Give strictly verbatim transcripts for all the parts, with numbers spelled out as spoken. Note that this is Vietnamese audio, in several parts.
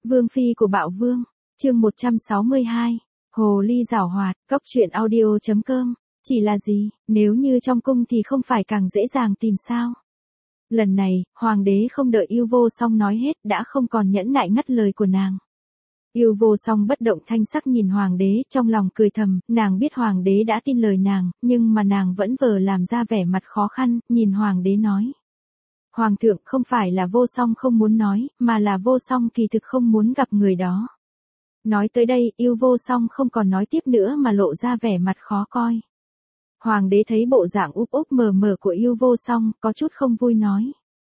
Vương phi của Bạo Vương, chương một trăm sáu mươi hai, Hồ ly giảo hoạt, cóc truyện audio chấm com, chỉ là gì, nếu như trong cung thì không phải càng dễ dàng tìm sao. Lần này, hoàng đế không đợi Yêu Vô Song nói hết đã không còn nhẫn nại ngắt lời của nàng. Yêu Vô Song bất động thanh sắc nhìn hoàng đế, trong lòng cười thầm, nàng biết hoàng đế đã tin lời nàng, nhưng mà nàng vẫn vờ làm ra vẻ mặt khó khăn, nhìn hoàng đế nói. Hoàng thượng, không phải là Vô Song không muốn nói, mà là Vô Song kỳ thực không muốn gặp người đó. Nói tới đây, Yêu Vô Song không còn nói tiếp nữa mà lộ ra vẻ mặt khó coi. Hoàng đế thấy bộ dạng úp úp mờ mờ của Yêu Vô Song, có chút không vui nói.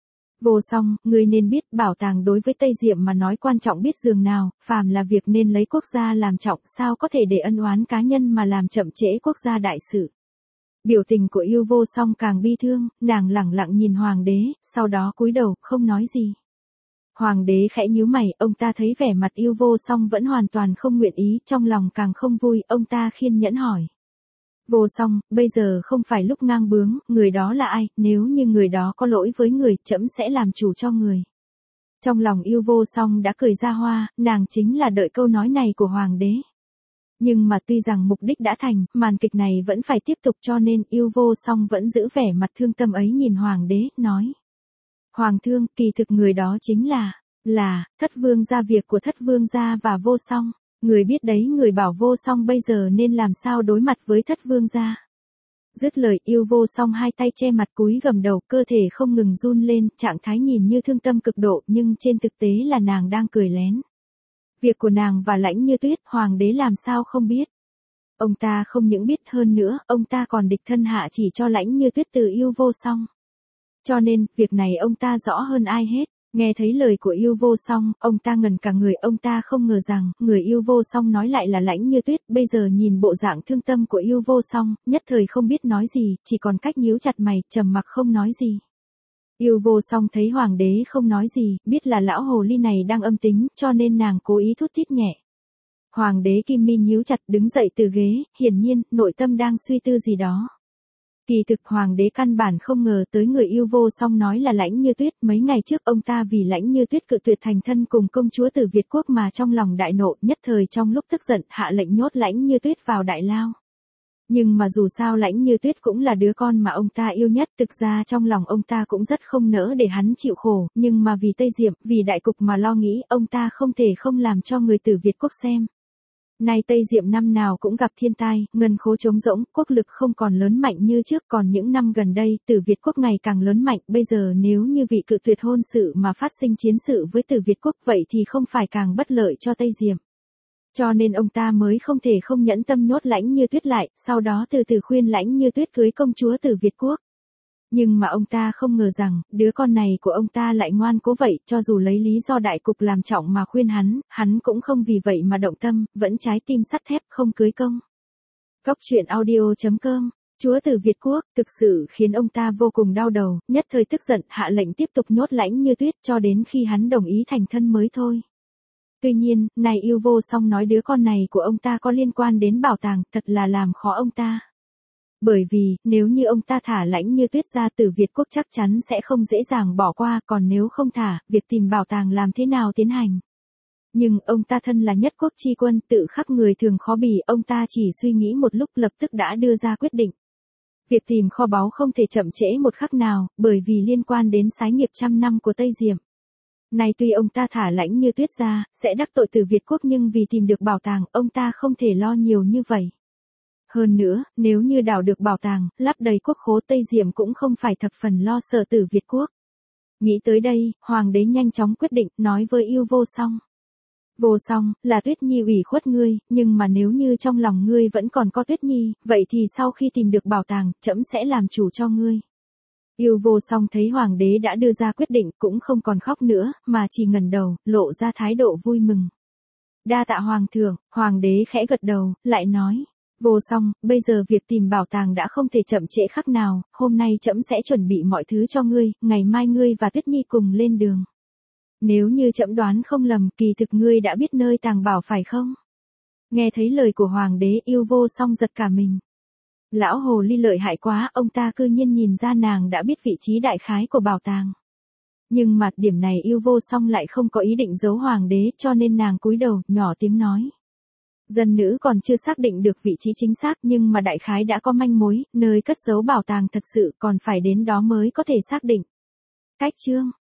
Vô Song, ngươi nên biết bảo tàng đối với Tây Diệm mà nói quan trọng biết dường nào, phàm là việc nên lấy quốc gia làm trọng, sao có thể để ân oán cá nhân mà làm chậm trễ quốc gia đại sự. Biểu tình của Yêu Vô Song càng bi thương, nàng lẳng lặng nhìn hoàng đế, sau đó cúi đầu, không nói gì. Hoàng đế khẽ nhíu mày, ông ta thấy vẻ mặt Yêu Vô Song vẫn hoàn toàn không nguyện ý, trong lòng càng không vui, ông ta khiên nhẫn hỏi. Vô Song, bây giờ không phải lúc ngang bướng, người đó là ai, nếu như người đó có lỗi với người, trẫm sẽ làm chủ cho người. Trong lòng Yêu Vô Song đã cười ra hoa, nàng chính là đợi câu nói này của hoàng đế. Nhưng mà tuy rằng mục đích đã thành, màn kịch này vẫn phải tiếp tục cho nên Yêu Vô Song vẫn giữ vẻ mặt thương tâm ấy nhìn hoàng đế, nói. Hoàng thương, kỳ thực người đó chính là, là, thất vương gia việc của thất vương gia và Vô Song. Người biết đấy, người bảo Vô Song bây giờ nên làm sao đối mặt với thất vương gia. Dứt lời, Yêu Vô Song hai tay che mặt cúi gằm đầu, cơ thể không ngừng run lên, trạng thái nhìn như thương tâm cực độ, nhưng trên thực tế là nàng đang cười lén. Việc của nàng và Lãnh Như Tuyết, hoàng đế làm sao không biết. Ông ta không những biết, hơn nữa, ông ta còn địch thân hạ chỉ cho Lãnh Như Tuyết từ Yêu Vô Song. Cho nên, việc này ông ta rõ hơn ai hết. Nghe thấy lời của Yêu Vô Song, ông ta ngẩn cả người, ông ta không ngờ rằng, người Yêu Vô Song nói lại là Lãnh Như Tuyết, bây giờ nhìn bộ dạng thương tâm của Yêu Vô Song, nhất thời không biết nói gì, chỉ còn cách nhíu chặt mày, trầm mặc không nói gì. Yêu Vô Song thấy hoàng đế không nói gì, biết là lão hồ ly này đang âm tính, cho nên nàng cố ý thút thít nhẹ. Hoàng đế Kim Mi nhíu chặt đứng dậy từ ghế, hiển nhiên, nội tâm đang suy tư gì đó. Kỳ thực hoàng đế căn bản không ngờ tới người Yêu Vô Song nói là Lãnh Như Tuyết, mấy ngày trước ông ta vì Lãnh Như Tuyết cự tuyệt thành thân cùng công chúa Tử Việt quốc mà trong lòng đại nộ, nhất thời trong lúc tức giận hạ lệnh nhốt Lãnh Như Tuyết vào đại lao. Nhưng mà dù sao Lãnh Như Tuyết cũng là đứa con mà ông ta yêu nhất, thực ra trong lòng ông ta cũng rất không nỡ để hắn chịu khổ, nhưng mà vì Tây Diệm, vì đại cục mà lo nghĩ, ông ta không thể không làm cho người Tử Việt quốc xem. Nay Tây Diệm năm nào cũng gặp thiên tai, ngân khố trống rỗng, quốc lực không còn lớn mạnh như trước, còn những năm gần đây, Tử Việt quốc ngày càng lớn mạnh, bây giờ nếu như vị cự tuyệt hôn sự mà phát sinh chiến sự với Tử Việt quốc vậy thì không phải càng bất lợi cho Tây Diệm. Cho nên ông ta mới không thể không nhẫn tâm nhốt Lãnh Như Tuyết lại, sau đó từ từ khuyên Lãnh Như Tuyết cưới công chúa Tử Việt quốc. Nhưng mà ông ta không ngờ rằng, đứa con này của ông ta lại ngoan cố vậy, cho dù lấy lý do đại cục làm trọng mà khuyên hắn, hắn cũng không vì vậy mà động tâm, vẫn trái tim sắt thép không cưới công. Cóc truyện audio chấm com, chúa Tử Việt quốc, thực sự khiến ông ta vô cùng đau đầu, nhất thời tức giận, hạ lệnh tiếp tục nhốt Lãnh Như Tuyết cho đến khi hắn đồng ý thành thân mới thôi. Tuy nhiên, này Yêu Vô Song nói đứa con này của ông ta có liên quan đến bảo tàng, thật là làm khó ông ta. Bởi vì, nếu như ông ta thả Lãnh Như Tuyết ra, Tử Việt quốc chắc chắn sẽ không dễ dàng bỏ qua, còn nếu không thả, việc tìm bảo tàng làm thế nào tiến hành. Nhưng, ông ta thân là nhất quốc chi quân, tự khắc người thường khó bì, ông ta chỉ suy nghĩ một lúc lập tức đã đưa ra quyết định. Việc tìm kho báu không thể chậm trễ một khắc nào, bởi vì liên quan đến sái nghiệp trăm năm của Tây Diệm. Này tuy ông ta thả Lãnh Như Tuyết ra, sẽ đắc tội Tử Việt quốc nhưng vì tìm được bảo tàng, ông ta không thể lo nhiều như vậy. Hơn nữa, nếu như đào được bảo tàng, lắp đầy quốc khố Tây Diệm cũng không phải thập phần lo sợ Tử Việt quốc. Nghĩ tới đây, hoàng đế nhanh chóng quyết định, nói với Yêu Vô Song. Vô Song, là Tuyết Nhi ủy khuất ngươi, nhưng mà nếu như trong lòng ngươi vẫn còn có Tuyết Nhi, vậy thì sau khi tìm được bảo tàng, trẫm sẽ làm chủ cho ngươi. Yêu Vô Song thấy hoàng đế đã đưa ra quyết định, cũng không còn khóc nữa, mà chỉ ngẩng đầu, lộ ra thái độ vui mừng. Đa tạ hoàng thượng, hoàng đế khẽ gật đầu, lại nói. Vô Song, bây giờ việc tìm bảo tàng đã không thể chậm trễ khắc nào, hôm nay trẫm sẽ chuẩn bị mọi thứ cho ngươi, ngày mai ngươi và Tuyết Nhi cùng lên đường. Nếu như trẫm đoán không lầm, kỳ thực ngươi đã biết nơi tàng bảo phải không? Nghe thấy lời của hoàng đế, Yêu Vô Song giật cả mình. Lão hồ ly lợi hại quá, ông ta cư nhiên nhìn ra nàng đã biết vị trí đại khái của bảo tàng. Nhưng mà điểm này yêu vô song lại không có ý định giấu hoàng đế cho nên nàng cúi đầu, nhỏ tiếng nói. Dân nữ còn chưa xác định được vị trí chính xác nhưng mà đại khái đã có manh mối, nơi cất giấu bảo tàng thật sự còn phải đến đó mới có thể xác định. Cách chương